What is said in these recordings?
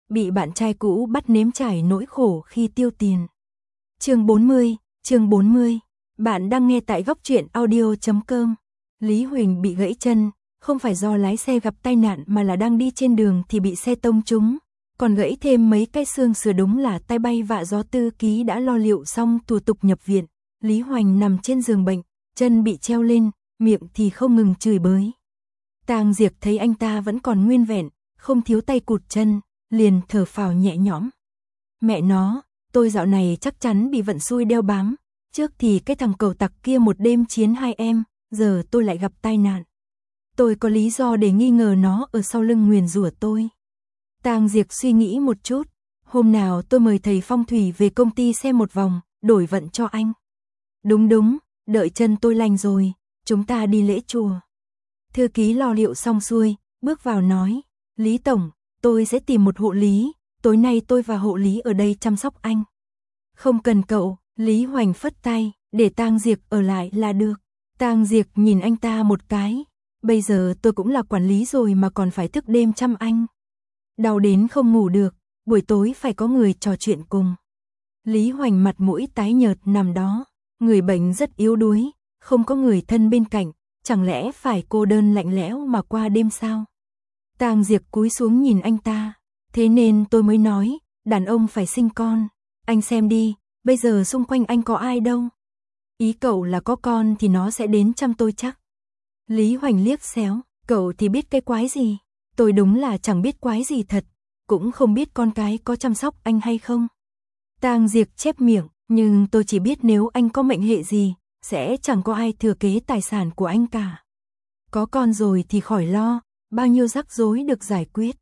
bị bạn trai cũ bắt nếm trải nỗi khổ khi tiêu tiền. Chương 40, bạn đang nghe tại góc truyện audio.com. Lý Huỳnh bị gãy chân, không phải do lái xe gặp tai nạn mà là đang đi trên đường thì bị xe tông trúng, còn gãy thêm mấy cái xương sườn, đúng là tai bay vạ gió. Tư ký đã lo liệu xong thủ tục nhập viện, Lý Hoành nằm trên giường bệnh, chân bị treo lên, miệng thì không ngừng chửi bới. Tang Diệp thấy anh ta vẫn còn nguyên vẹn, không thiếu tay cụt chân, liền thở phào nhẹ nhõm. Mẹ nó, tôi dạo này chắc chắn bị vận xui đeo bám, trước thì cái thằng cẩu tặc kia một đêm chiến hai em, giờ tôi lại gặp tai nạn. Tôi có lý do để nghi ngờ nó ở sau lưng nguyền rủa tôi. Tang Diệp suy nghĩ một chút, hôm nào tôi mời thầy phong thủy về công ty xem một vòng, đổi vận cho anh. Đúng, đợi chân tôi lành rồi, chúng ta đi lễ chùa. Thư ký lo liệu xong xuôi, bước vào nói, Lý Tổng, tôi sẽ tìm một hộ lý, tối nay tôi và hộ lý ở đây chăm sóc anh. Không cần cậu, Lý Hoành phất tay, để Tang Diệp ở lại là được. Tang Diệp nhìn anh ta một cái, bây giờ tôi cũng là quản lý rồi mà còn phải thức đêm chăm anh. Đau đến không ngủ được, buổi tối phải có người trò chuyện cùng. Lý Hoành mặt mũi tái nhợt nằm đó, người bệnh rất yếu đuối, không có người thân bên cạnh, chẳng lẽ phải cô đơn lạnh lẽo mà qua đêm sao? Tang Diệp cúi xuống nhìn anh ta, thế nên tôi mới nói, đàn ông phải sinh con. Anh xem đi, bây giờ xung quanh anh có ai đâu. Ý cậu là có con thì nó sẽ đến chăm tôi chắc. Lý Hoành liếc xéo, cậu thì biết cái quái gì, tôi đúng là chẳng biết quái gì thật, cũng không biết con cái có chăm sóc anh hay không. Tang Diệp chép miệng, nhưng tôi chỉ biết nếu anh có mệnh hệ gì, sẽ chẳng có ai thừa kế tài sản của anh cả. Có con rồi thì khỏi lo, bao nhiêu rắc rối được giải quyết.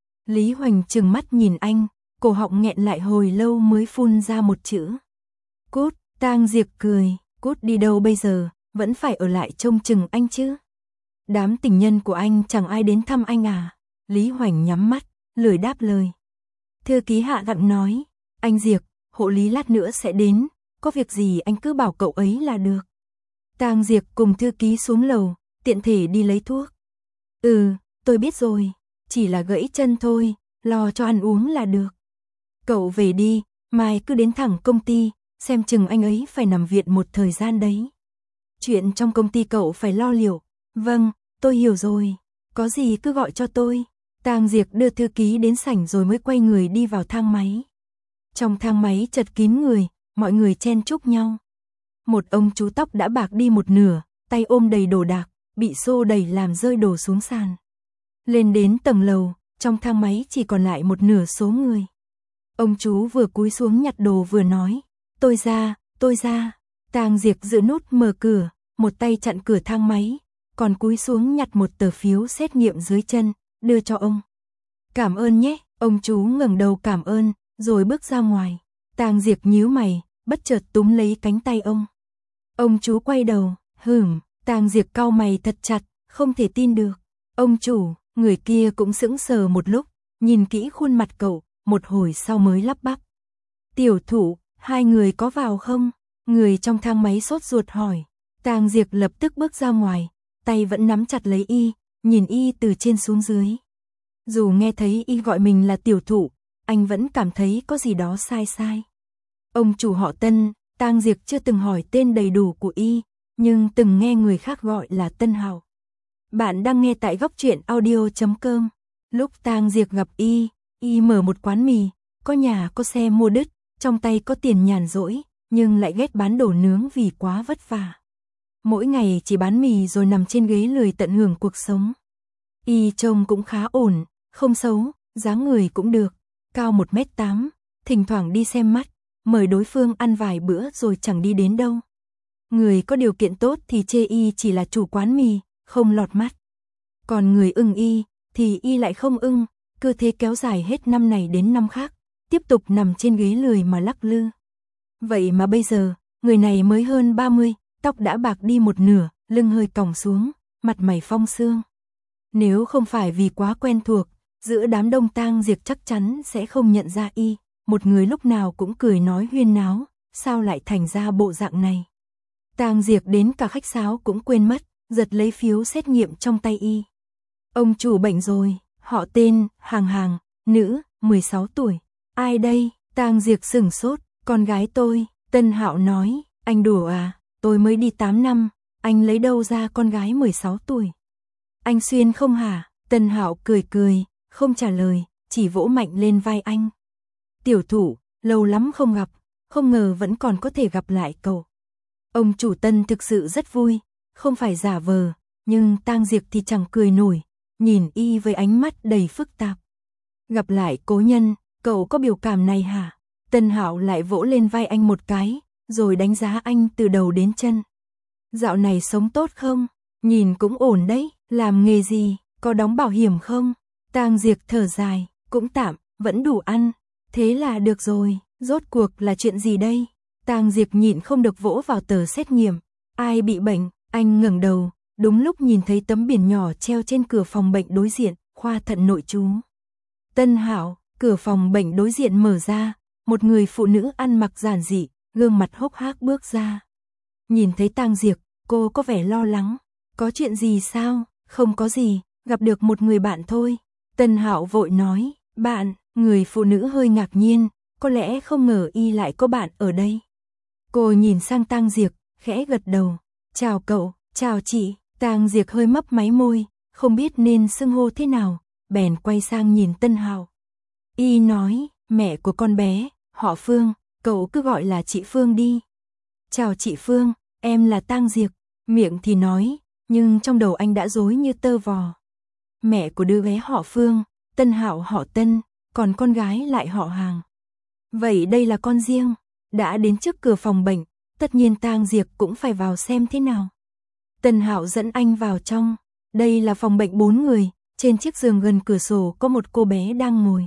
Lý Hoành trừng mắt nhìn anh, cổ họng nghẹn lại hồi lâu mới phun ra một chữ. Cút. Tang Diệp cười, cút đi đâu bây giờ, vẫn phải ở lại trông chừng anh chứ. Đám tình nhân của anh chẳng ai đến thăm anh à? Lý Hoành nhắm mắt, lười đáp lời. Thư ký hạ gặng nói, anh Diệp, hộ lý lát nữa sẽ đến, có việc gì anh cứ bảo cậu ấy là được. Tang Diệp cùng thư ký xuống lầu, tiện thể đi lấy thuốc. Tôi biết rồi, chỉ là gãy chân thôi, lo cho ăn uống là được. Cậu về đi, mai cứ đến thẳng công ty, xem chừng anh ấy phải nằm viện một thời gian đấy. Chuyện trong công ty cậu phải lo liệu. Vâng, tôi hiểu rồi, có gì cứ gọi cho tôi. Tang Diệp đưa thư ký đến sảnh rồi mới quay người đi vào thang máy. Trong thang máy chật kín người, mọi người chen chúc nhau. Một ông chú tóc đã bạc đi một nửa, tay ôm đầy đồ đạc, bị xô đẩy làm rơi đồ xuống sàn. Lên đến tầng lầu, trong thang máy chỉ còn lại một nửa số người. Ông chú vừa cúi xuống nhặt đồ vừa nói, tôi ra. Tang Diệp giữ nút mở cửa, một tay chặn cửa thang máy, còn cúi xuống nhặt một tờ phiếu xét nghiệm dưới chân, đưa cho ông. Cảm ơn nhé, ông chú ngẩng đầu cảm ơn, rồi bước ra ngoài. Tang Diệp nhíu mày, bất chợt túm lấy cánh tay ông. Ông chú quay đầu, Tang Diệp cau mày thật chặt, không thể tin được. Ông chủ, người kia cũng sững sờ một lúc, nhìn kỹ khuôn mặt cậu, một hồi sau mới lắp bắp. Tiểu thủ, hai người có vào không? Người trong thang máy sốt ruột hỏi. Tang Diệp lập tức bước ra ngoài, tay vẫn nắm chặt lấy y, nhìn y từ trên xuống dưới. Dù nghe thấy y gọi mình là tiểu thủ, anh vẫn cảm thấy có gì đó sai. Ông chủ họ Tân, Tang Diệp chưa từng hỏi tên đầy đủ của y, nhưng từng nghe người khác gọi là Tân Hào. Bạn đang nghe tại góc truyện audio.com. Lúc Tang Diệp gặp y mở một quán mì, có nhà có xe mua đứt, trong tay có tiền nhàn rỗi, nhưng lại ghét bán đồ nướng vì quá vất vả. Mỗi ngày chỉ bán mì rồi nằm trên ghế lười tận hưởng cuộc sống. Y trông cũng khá ổn, không xấu, dáng người cũng được, cao 1m8, thỉnh thoảng đi xem mắt, mời đối phương ăn vài bữa rồi chẳng đi đến đâu. Người có điều kiện tốt thì chê y chỉ là chủ quán mì, không lọt mắt. Còn người ưng y, thì y lại không ưng, cứ thế kéo dài hết năm này đến năm khác, tiếp tục nằm trên ghế lười mà lắc lư. Vậy mà bây giờ, người này mới hơn 30, tóc đã bạc đi một nửa, lưng hơi còng xuống, mặt mày phong sương. Nếu không phải vì quá quen thuộc, giữa đám đông Tang Diệp chắc chắn sẽ không nhận ra y, một người lúc nào cũng cười nói huyên náo, sao lại thành ra bộ dạng này. Tang Diệp đến cả khách sáo cũng quên mất, giật lấy phiếu xét nghiệm trong tay y. Ông chủ bệnh rồi, họ tên, hàng, nữ, 16 tuổi. Ai đây? Tang Diệp sửng sốt, con gái tôi. Tân Hạo nói, anh đùa à, tôi mới đi 8 năm, anh lấy đâu ra con gái 16 tuổi? Anh xuyên không hả? Tân Hạo cười cười, không trả lời, chỉ vỗ mạnh lên vai anh. Tiểu Thụ, lâu lắm không gặp, không ngờ vẫn còn có thể gặp lại cậu. Ông chủ Tân thực sự rất vui, không phải giả vờ, nhưng Tang Diệp thì chẳng cười nổi, nhìn y với ánh mắt đầy phức tạp. Gặp lại cố nhân, cậu có biểu cảm này hả? Tân Hạo lại vỗ lên vai anh một cái, rồi đánh giá anh từ đầu đến chân. Dạo này sống tốt không? Nhìn cũng ổn đấy, làm nghề gì, có đóng bảo hiểm không? Tang Diệp thở dài, cũng tạm, vẫn đủ ăn. Thế là được rồi, rốt cuộc là chuyện gì đây? Tang Diệp nhịn không được vỗ vào tờ xét nghiệm. Ai bị bệnh? Anh ngẩng đầu, đúng lúc nhìn thấy tấm biển nhỏ treo trên cửa phòng bệnh đối diện, khoa thận nội trú. Tân Hạo, cửa phòng bệnh đối diện mở ra, một người phụ nữ ăn mặc giản dị, gương mặt hốc hác bước ra. Nhìn thấy Tang Diệp, cô có vẻ lo lắng. Có chuyện gì sao? Không có gì, gặp được một người bạn thôi. Tân Hạo vội nói, bạn. Người phụ nữ hơi ngạc nhiên, có lẽ không ngờ y lại có bạn ở đây. Cô nhìn sang Tang Diệp, khẽ gật đầu. Chào cậu, chào chị. Tang Diệp hơi mấp máy môi, không biết nên xưng hô thế nào, bèn quay sang nhìn Tân Hạo. Y nói, mẹ của con bé, họ Phương, cậu cứ gọi là chị Phương đi. Chào chị Phương, em là Tang Diệp. Miệng thì nói, nhưng trong đầu anh đã rối như tơ vò. Mẹ của đứa bé họ Phương, Tân Hạo họ Tân, còn con gái lại họ Hàng. Vậy đây là con riêng. Đã đến trước cửa phòng bệnh, tất nhiên Tang Diệp cũng phải vào xem thế nào. Tân Hạo dẫn anh vào trong. Đây là phòng bệnh 4 người, trên chiếc giường gần cửa sổ có một cô bé đang ngồi.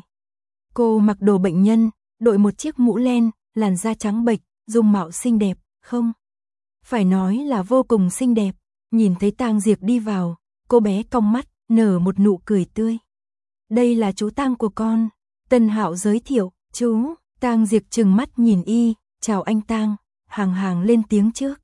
Cô mặc đồ bệnh nhân, đội một chiếc mũ len, làn da trắng bệch, dung mạo xinh đẹp, không? Phải nói là vô cùng xinh đẹp. Nhìn thấy Tang Diệp đi vào, cô bé cong mắt, nở một nụ cười tươi. Đây là chú Tang của con. Tân Hạo giới thiệu, chú. Tang Diệp trừng mắt nhìn y, chào anh Tang. Hàng lên tiếng trước.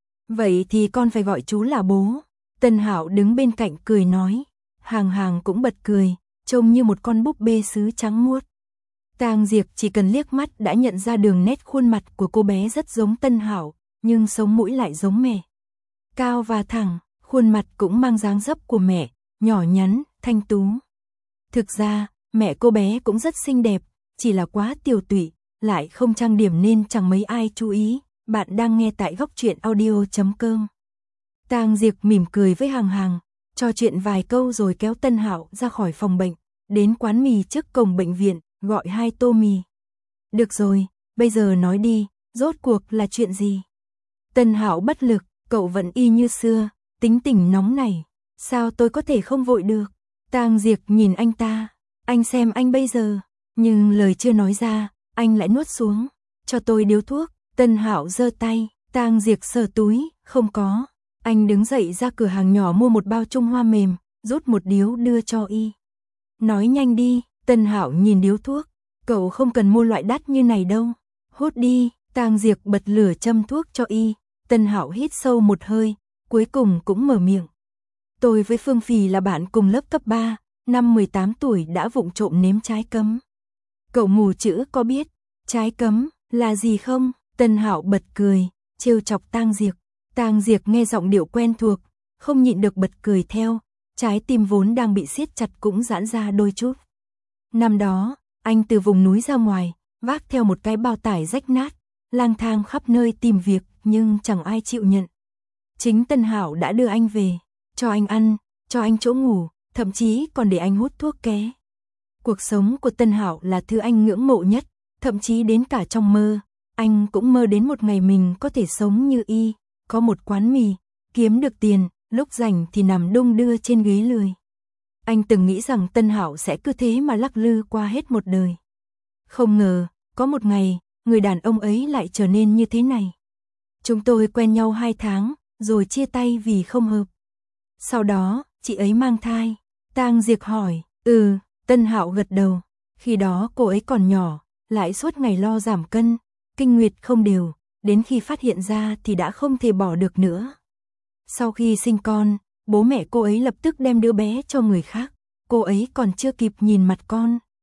Vậy thì con phải gọi chú là bố. Tân Hạo đứng bên cạnh cười nói. Hàng cũng bật cười, trông như một con búp bê sứ trắng muốt. Tang Diệp chỉ cần liếc mắt đã nhận ra đường nét khuôn mặt của cô bé rất giống Tân Hạo, nhưng sống mũi lại giống mẹ. Cao và thẳng, khuôn mặt cũng mang dáng dấp của mẹ, nhỏ nhắn, thanh tú. Thực ra, mẹ cô bé cũng rất xinh đẹp, chỉ là quá tiều tụy, lại không trang điểm nên chẳng mấy ai chú ý. Bạn đang nghe tại Góc Truyện Audio.com. Tang Diệp mỉm cười với Hàng, trò chuyện vài câu rồi kéo Tân Hạo ra khỏi phòng bệnh, đến quán mì trước cổng bệnh viện, gọi 2 tô mì. Được rồi, bây giờ nói đi, rốt cuộc là chuyện gì? Tân Hạo bất lực, cậu vẫn y như xưa, tính tình nóng nảy, sao tôi có thể không vội được? Tang Diệp nhìn anh ta, anh xem anh bây giờ, nhưng lời chưa nói ra, anh lại nuốt xuống, cho tôi điếu thuốc. Tân Hạo giơ tay, Tang Diệp sờ túi, không có. Anh đứng dậy ra cửa hàng nhỏ mua một bao Trung Hoa mềm, rút một điếu đưa cho y. Nói nhanh đi. Tân Hạo nhìn điếu thuốc, cậu không cần mua loại đắt như này đâu. Hút đi. Tang Diệp bật lửa châm thuốc cho y. Tân Hạo hít sâu một hơi, cuối cùng cũng mở miệng. Tôi với Phương Phì là bạn cùng lớp cấp 3, năm 18 tuổi đã vụng trộm nếm trái cấm. Cậu mù chữ có biết trái cấm là gì không? Tân Hạo bật cười, trêu chọc Tang Diệp. Tang Diệp nghe giọng điệu quen thuộc, không nhịn được bật cười theo, trái tim vốn đang bị siết chặt cũng giãn ra đôi chút. Năm đó, anh từ vùng núi ra ngoài, vác theo một cái bao tải rách nát, lang thang khắp nơi tìm việc nhưng chẳng ai chịu nhận. Chính Tân Hạo đã đưa anh về, cho anh ăn, cho anh chỗ ngủ, thậm chí còn để anh hút thuốc ké. Cuộc sống của Tân Hạo là thứ anh ngưỡng mộ nhất, thậm chí đến cả trong mơ, anh cũng mơ đến một ngày mình có thể sống như y, có một quán mì, kiếm được tiền, lúc rảnh thì nằm đung đưa trên ghế lười. Anh từng nghĩ rằng Tân Hạo sẽ cứ thế mà lắc lư qua hết một đời. Không ngờ, có một ngày, người đàn ông ấy lại trở nên như thế này. Chúng tôi quen nhau 2 tháng, rồi chia tay vì không hợp. Sau đó, chị ấy mang thai. Tang Diệp hỏi, Tân Hạo gật đầu. Khi đó cô ấy còn nhỏ, lại suốt ngày lo giảm cân, kinh nguyệt không đều, đến khi phát hiện ra thì đã không thể bỏ được nữa. Sau khi sinh con, bố mẹ cô ấy lập tức đem đứa bé cho người khác, cô ấy còn chưa kịp nhìn mặt con.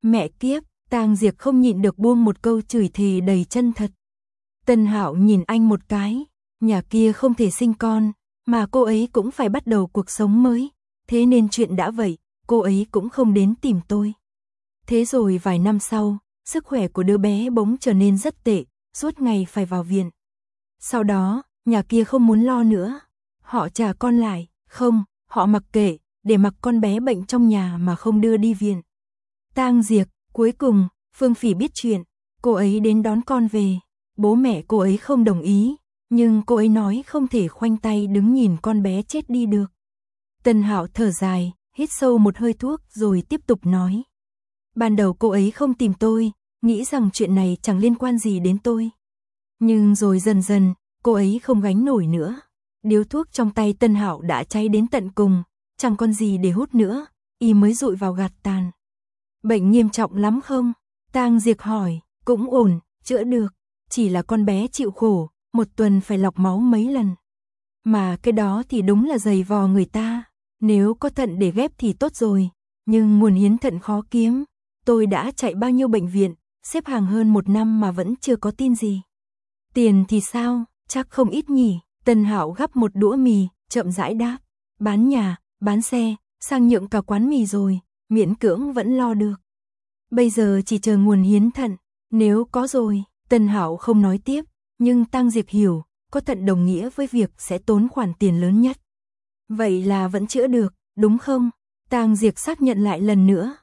Mẹ kiếp, Tang Diệp không nhịn được buông một câu chửi thề đầy chân thật. Tân Hạo nhìn anh một cái, nhà kia không thể sinh con, mà cô ấy cũng phải bắt đầu cuộc sống mới, thế nên chuyện đã vậy, cô ấy cũng không đến tìm tôi. Thế rồi vài năm sau, sức khỏe của đứa bé bỗng trở nên rất tệ, suốt ngày phải vào viện. Sau đó, nhà kia không muốn lo nữa, họ trả con lại, không, họ mặc kệ, để mặc con bé bệnh trong nhà mà không đưa đi viện. Tang Diệp, cuối cùng, Phương Phỉ biết chuyện, cô ấy đến đón con về, bố mẹ cô ấy không đồng ý, nhưng cô ấy nói không thể khoanh tay đứng nhìn con bé chết đi được. Tân Hạo thở dài, hít sâu một hơi thuốc rồi tiếp tục nói. Ban đầu cô ấy không tìm tôi, nghĩ rằng chuyện này chẳng liên quan gì đến tôi. Nhưng rồi dần dần, cô ấy không gánh nổi nữa. Điếu thuốc trong tay Tân Hạo đã cháy đến tận cùng, chẳng còn gì để hút nữa, y mới dụi vào gạt tàn. Bệnh nghiêm trọng lắm không? Tang Diệp hỏi, cũng ổn, chữa được, chỉ là con bé chịu khổ, một tuần phải lọc máu mấy lần. Mà cái đó thì đúng là dày vò người ta, nếu có thận để ghép thì tốt rồi, nhưng nguồn hiến thận khó kiếm. Tôi đã chạy bao nhiêu bệnh viện, xếp hàng hơn 1 năm mà vẫn chưa có tin gì. Tiền thì sao, chắc không ít nhỉ. Tân Hạo gắp một đũa mì, chậm rãi đáp. Bán nhà, bán xe, sang nhượng cả quán mì rồi, miễn cưỡng vẫn lo được. Bây giờ chỉ chờ nguồn hiến thận, nếu có rồi, Tân Hạo không nói tiếp, nhưng Tang Diệp hiểu, có thận đồng nghĩa với việc sẽ tốn khoản tiền lớn nhất. Vậy là vẫn chữa được, đúng không? Tang Diệp xác nhận lại lần nữa.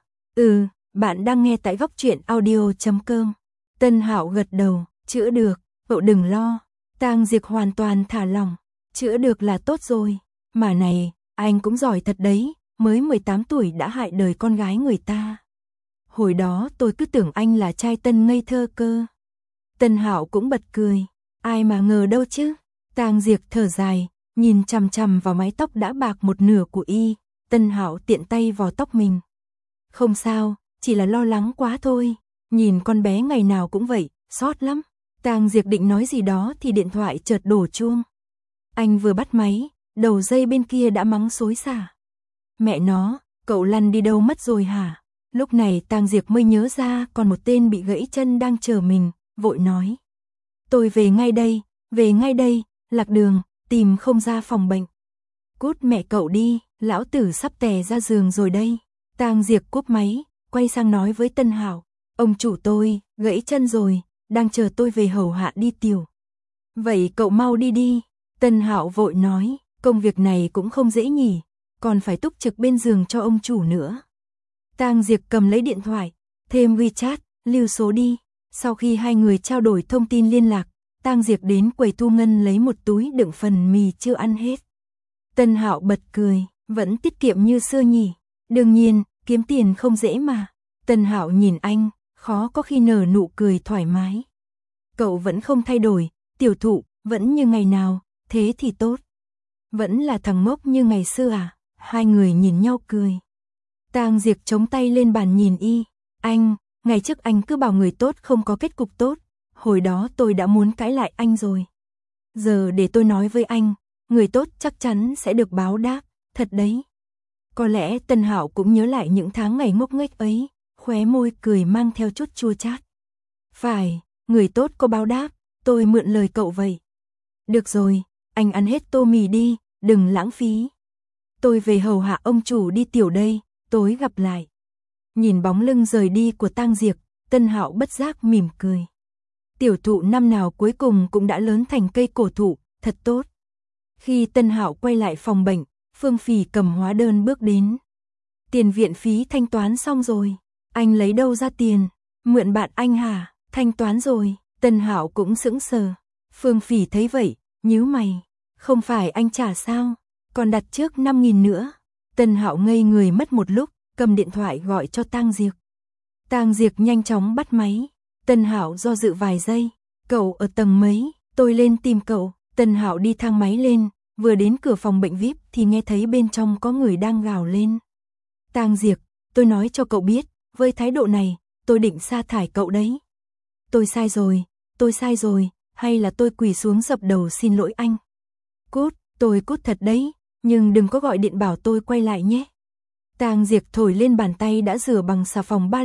Bạn đang nghe tại góc truyện audio.com. Tân Hạo gật đầu, chữa được, cậu đừng lo. Tang Diệp hoàn toàn thả lỏng, chữa được là tốt rồi. Mà này, anh cũng giỏi thật đấy, mới 18 tuổi đã hại đời con gái người ta. Hồi đó tôi cứ tưởng anh là trai tân ngây thơ cơ. Tân Hạo cũng bật cười, ai mà ngờ đâu chứ. Tang Diệp thở dài, nhìn chằm chằm vào mái tóc đã bạc một nửa của y. Tân Hạo tiện tay vò tóc mình. Không sao, chỉ là lo lắng quá thôi, nhìn con bé ngày nào cũng vậy, xót lắm. Tang Diệp định nói gì đó thì điện thoại chợt đổ chuông. Anh vừa bắt máy, đầu dây bên kia đã mắng xối xả. Mẹ nó, cậu lăn đi đâu mất rồi hả? Lúc này Tang Diệp mới nhớ ra còn một tên bị gãy chân đang chờ mình, vội nói. Tôi về ngay đây, lạc đường, tìm không ra phòng bệnh. Cút mẹ cậu đi, lão tử sắp tè ra giường rồi đây. Tang Diệp cúp máy, quay sang nói với Tân Hạo, ông chủ tôi, gãy chân rồi, đang chờ tôi về hầu hạ đi tiểu. Vậy cậu mau đi đi. Tân Hạo vội nói, công việc này cũng không dễ nhỉ, còn phải túc trực bên giường cho ông chủ nữa. Tang Diệp cầm lấy điện thoại, thêm WeChat, lưu số đi. Sau khi hai người trao đổi thông tin liên lạc, Tang Diệp đến quầy thu ngân lấy một túi đựng phần mì chưa ăn hết. Tân Hạo bật cười, vẫn tiết kiệm như xưa nhỉ. Đương nhiên, kiếm tiền không dễ mà. Tân Hạo nhìn anh, khó có khi nở nụ cười thoải mái. Cậu vẫn không thay đổi, tiểu thụ, vẫn như ngày nào, thế thì tốt. Vẫn là thằng ngốc như ngày xưa à? Hai người nhìn nhau cười. Tang Diệp chống tay lên bàn nhìn y. Anh, ngày trước anh cứ bảo người tốt không có kết cục tốt. Hồi đó tôi đã muốn cãi lại anh rồi. Giờ để tôi nói với anh, người tốt chắc chắn sẽ được báo đáp, thật đấy. Có lẽ Tân Hạo cũng nhớ lại những tháng ngày ngốc nghếch ấy, khóe môi cười mang theo chút chua chát. Phải, người tốt có báo đáp, tôi mượn lời cậu vậy. Được rồi, anh ăn hết tô mì đi, đừng lãng phí. Tôi về hầu hạ ông chủ đi tiểu đây, tối gặp lại. Nhìn bóng lưng rời đi của Tang Diệp, Tân Hạo bất giác mỉm cười. Tiểu thụ năm nào cuối cùng cũng đã lớn thành cây cổ thụ, thật tốt. Khi Tân Hạo quay lại phòng bệnh, Phương Phỉ cầm hóa đơn bước đến. Tiền viện phí thanh toán xong rồi. Anh lấy đâu ra tiền? Mượn bạn anh hả? Thanh toán rồi. Tân Hạo cũng sững sờ. Phương Phỉ thấy vậy, nhíu mày. Không phải anh trả sao? Còn đặt trước 5.000 nữa. Tân Hạo ngây người mất một lúc, cầm điện thoại gọi cho Tang Diệp. Tang Diệp nhanh chóng bắt máy. Tân Hạo do dự vài giây. Cậu ở tầng mấy? Tôi lên tìm cậu. Tân Hạo đi thang máy lên, vừa đến cửa phòng bệnh VIP thì nghe thấy bên trong có người đang gào lên. Tang Diệp, tôi nói cho cậu biết, với thái độ này, tôi định sa thải cậu đấy. Tôi sai rồi, hay là tôi quỳ xuống dập đầu xin lỗi anh. Cút, tôi cút thật đấy, nhưng đừng có gọi điện bảo tôi quay lại nhé. Tang Diệp thổi lên bàn tay đã rửa bằng xà phòng 3 lần,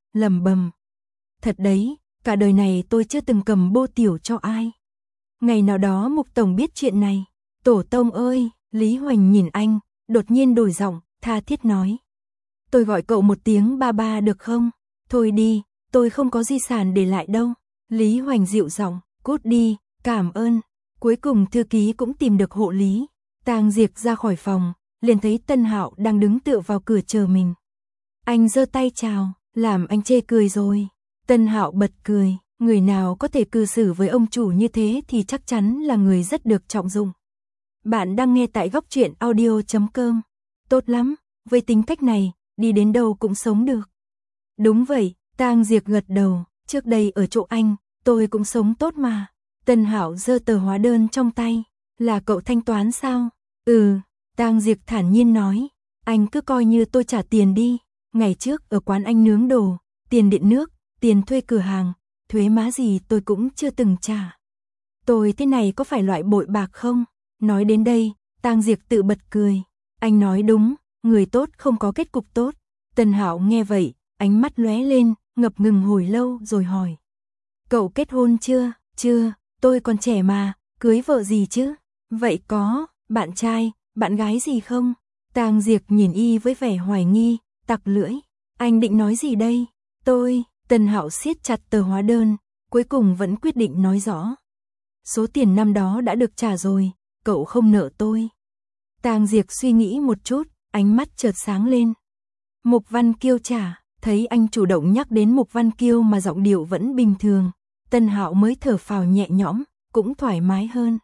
lẩm bẩm. Thật đấy, cả đời này tôi chưa từng cầm bô tiểu cho ai. Ngày nào đó Mục Tổng biết chuyện này. Tổ tông ơi, Lý Hoành nhìn anh, đột nhiên đổi giọng, tha thiết nói. Tôi gọi cậu một tiếng ba ba được không? Thôi đi, tôi không có di sản để lại đâu. Lý Hoành dịu giọng, cút đi, cảm ơn. Cuối cùng thư ký cũng tìm được hộ lý. Tang Diệp ra khỏi phòng, liền thấy Tân Hạo đang đứng tựa vào cửa chờ mình. Anh giơ tay chào, làm anh chê cười rồi. Tân Hạo bật cười, người nào có thể cư xử với ông chủ như thế thì chắc chắn là người rất được trọng dụng. Bạn đang nghe tại góc truyện audio.com. Tốt lắm, với tính cách này, đi đến đâu cũng sống được. Đúng vậy, Tang Diệp gật đầu, trước đây ở chỗ anh, tôi cũng sống tốt mà. Tân Hạo giơ tờ hóa đơn trong tay, là cậu thanh toán sao? Ừ, Tang Diệp thản nhiên nói, anh cứ coi như tôi trả tiền đi. Ngày trước ở quán anh nướng đồ, tiền điện nước, tiền thuê cửa hàng, thuế má gì tôi cũng chưa từng trả. Tôi thế này có phải loại bội bạc không? Nói đến đây, Tang Diệp tự bật cười. Anh nói đúng, người tốt không có kết cục tốt. Tân Hạo nghe vậy, ánh mắt lóe lên, ngập ngừng hồi lâu rồi hỏi. Cậu kết hôn chưa? Chưa, tôi còn trẻ mà, cưới vợ gì chứ? Vậy có, bạn trai, bạn gái gì không? Tang Diệp nhìn y với vẻ hoài nghi, tặc lưỡi. Anh định nói gì đây? Tân Hạo siết chặt tờ hóa đơn, cuối cùng vẫn quyết định nói rõ. Số tiền năm đó đã được trả rồi, cậu không nợ tôi. Tang Diệp suy nghĩ một chút, ánh mắt chợt sáng lên. Mục Văn Kiêu trả, thấy anh chủ động nhắc đến Mục Văn Kiêu mà giọng điệu vẫn bình thường. Tân Hạo mới thở phào nhẹ nhõm, cũng thoải mái hơn.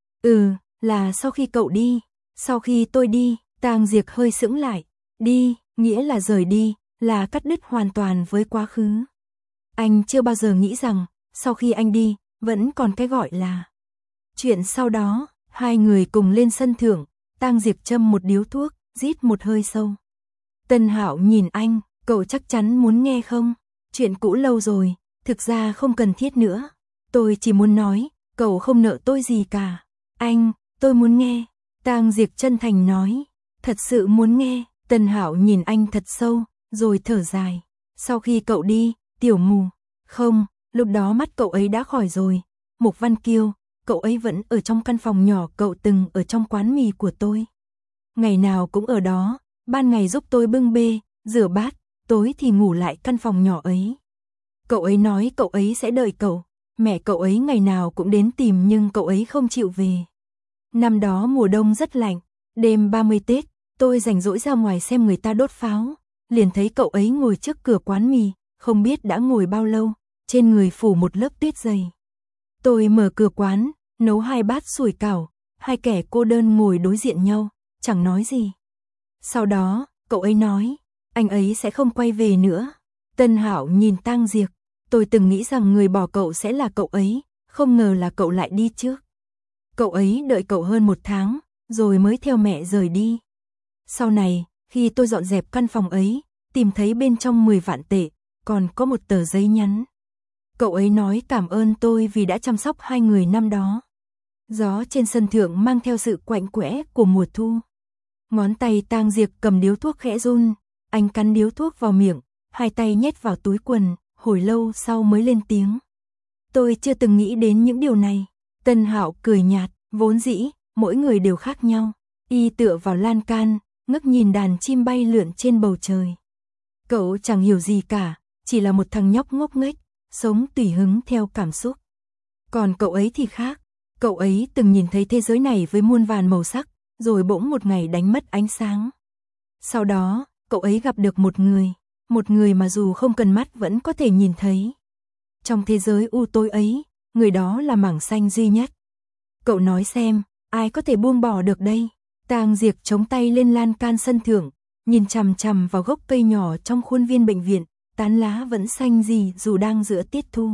Là sau khi cậu đi, sau khi tôi đi, Tang Diệp hơi sững lại. Đi, nghĩa là rời đi, là cắt đứt hoàn toàn với quá khứ. Anh chưa bao giờ nghĩ rằng, sau khi anh đi, vẫn còn cái gọi là chuyện sau đó. Hai người cùng lên sân thượng, Tang Diệp châm một điếu thuốc, rít một hơi sâu. Tân Hạo nhìn anh, cậu chắc chắn muốn nghe không? Chuyện cũ lâu rồi, thực ra không cần thiết nữa. Tôi chỉ muốn nói, cậu không nợ tôi gì cả. Anh, tôi muốn nghe. Tang Diệp chân thành nói, thật sự muốn nghe. Tân Hạo nhìn anh thật sâu, rồi thở dài. Sau khi cậu đi, Tiểu Mù, không, lúc đó mắt cậu ấy đã khỏi rồi. Mục Văn Kiêu, cậu ấy vẫn ở trong căn phòng nhỏ cậu từng ở trong quán mì của tôi. Ngày nào cũng ở đó, ban ngày giúp tôi bưng bê, rửa bát, tối thì ngủ lại căn phòng nhỏ ấy. Cậu ấy nói cậu ấy sẽ đợi cậu, mẹ cậu ấy ngày nào cũng đến tìm nhưng cậu ấy không chịu về. Năm đó mùa đông rất lạnh, đêm 30 Tết, tôi rảnh rỗi ra ngoài xem người ta đốt pháo, liền thấy cậu ấy ngồi trước cửa quán mì, không biết đã ngồi bao lâu, trên người phủ một lớp tuyết dày. Tôi mở cửa quán, nấu 2 bát sủi cảo, hai kẻ cô đơn ngồi đối diện nhau, chẳng nói gì. Sau đó, cậu ấy nói, anh ấy sẽ không quay về nữa. Tân Hạo nhìn Tang Diệp, tôi từng nghĩ rằng người bỏ cậu sẽ là cậu ấy, không ngờ là cậu lại đi trước. Cậu ấy đợi cậu hơn 1 tháng, rồi mới theo mẹ rời đi. Sau này, khi tôi dọn dẹp căn phòng ấy, tìm thấy bên trong 10 vạn tệ, còn có một tờ giấy nhắn. Cậu ấy nói cảm ơn tôi vì đã chăm sóc hai người năm đó. Gió trên sân thượng mang theo sự quạnh quẽ của mùa thu. Ngón tay Tang Diệp cầm điếu thuốc khẽ run, anh cắn điếu thuốc vào miệng, hai tay nhét vào túi quần, hồi lâu sau mới lên tiếng. Tôi chưa từng nghĩ đến những điều này. Tân Hạo cười nhạt, vốn dĩ, mỗi người đều khác nhau. Y tựa vào lan can, ngước nhìn đàn chim bay lượn trên bầu trời. Cậu chẳng hiểu gì cả, chỉ là một thằng nhóc ngốc nghếch, sống tùy hứng theo cảm xúc. Còn cậu ấy thì khác, cậu ấy từng nhìn thấy thế giới này với muôn vàn màu sắc, rồi bỗng một ngày đánh mất ánh sáng. Sau đó, cậu ấy gặp được một người mà dù không cần mắt vẫn có thể nhìn thấy. Trong thế giới u tối ấy, người đó là mảng xanh duy nhất. Cậu nói xem, ai có thể buông bỏ được đây? Tang Diệp chống tay lên lan can sân thượng, nhìn chằm chằm vào gốc cây nhỏ trong khuôn viên bệnh viện, tán lá vẫn xanh rì dù đang giữa tiết thu.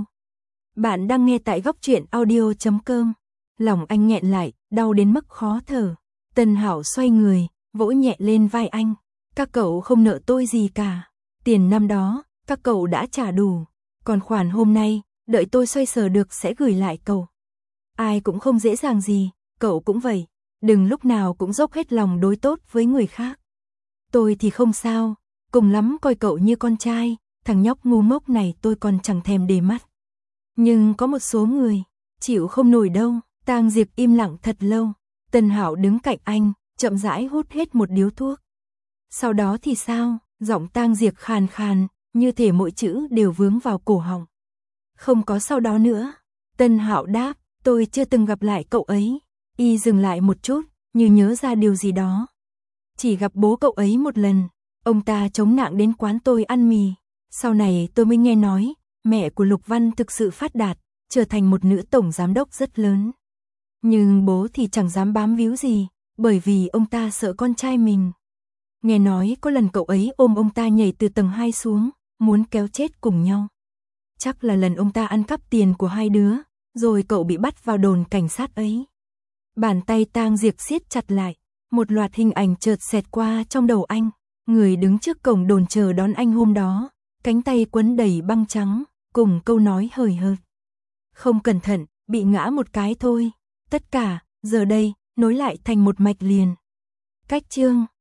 Bạn đang nghe tại góc truyện audio.com. Lòng anh nghẹn lại, đau đến mức khó thở. Tân Hạo xoay người, vỗ nhẹ lên vai anh. Các cậu không nợ tôi gì cả. Tiền năm đó, các cậu đã trả đủ. Còn khoản hôm nay, đợi tôi xoay sở được sẽ gửi lại cậu. Ai cũng không dễ dàng gì, cậu cũng vậy. Đừng lúc nào cũng dốc hết lòng đối tốt với người khác. Tôi thì không sao, cùng lắm coi cậu như con trai, thằng nhóc ngu ngốc này tôi còn chẳng thèm để mắt. Nhưng có một số người, chịu không nổi đâu. Tang Diệp im lặng thật lâu, Tân Hạo đứng cạnh anh, chậm rãi hút hết một điếu thuốc. Sau đó thì sao? Giọng Tang Diệp khàn khàn, như thể mỗi chữ đều vướng vào cổ họng. Không có sau đó nữa. Tân Hạo đáp, tôi chưa từng gặp lại cậu ấy. Y dừng lại một chút, như nhớ ra điều gì đó. Chỉ gặp bố cậu ấy một lần, ông ta chống nạng đến quán tôi ăn mì. Sau này tôi mới nghe nói, mẹ của Lục Văn thực sự phát đạt, trở thành một nữ tổng giám đốc rất lớn. Nhưng bố thì chẳng dám bám víu gì, bởi vì ông ta sợ con trai mình. Nghe nói có lần cậu ấy ôm ông ta nhảy từ tầng 2 xuống, muốn kéo chết cùng nhau. Chắc là lần ông ta ăn cắp tiền của hai đứa, rồi cậu bị bắt vào đồn cảnh sát ấy. Bàn tay Tang Diệp siết chặt lại, một loạt hình ảnh chợt xẹt qua trong đầu anh. Người đứng trước cổng đồn chờ đón anh hôm đó, cánh tay quấn đầy băng trắng, cùng câu nói hời hợt. Không cẩn thận, bị ngã một cái thôi. Tất cả, giờ đây, nối lại thành một mạch liền. Cách chương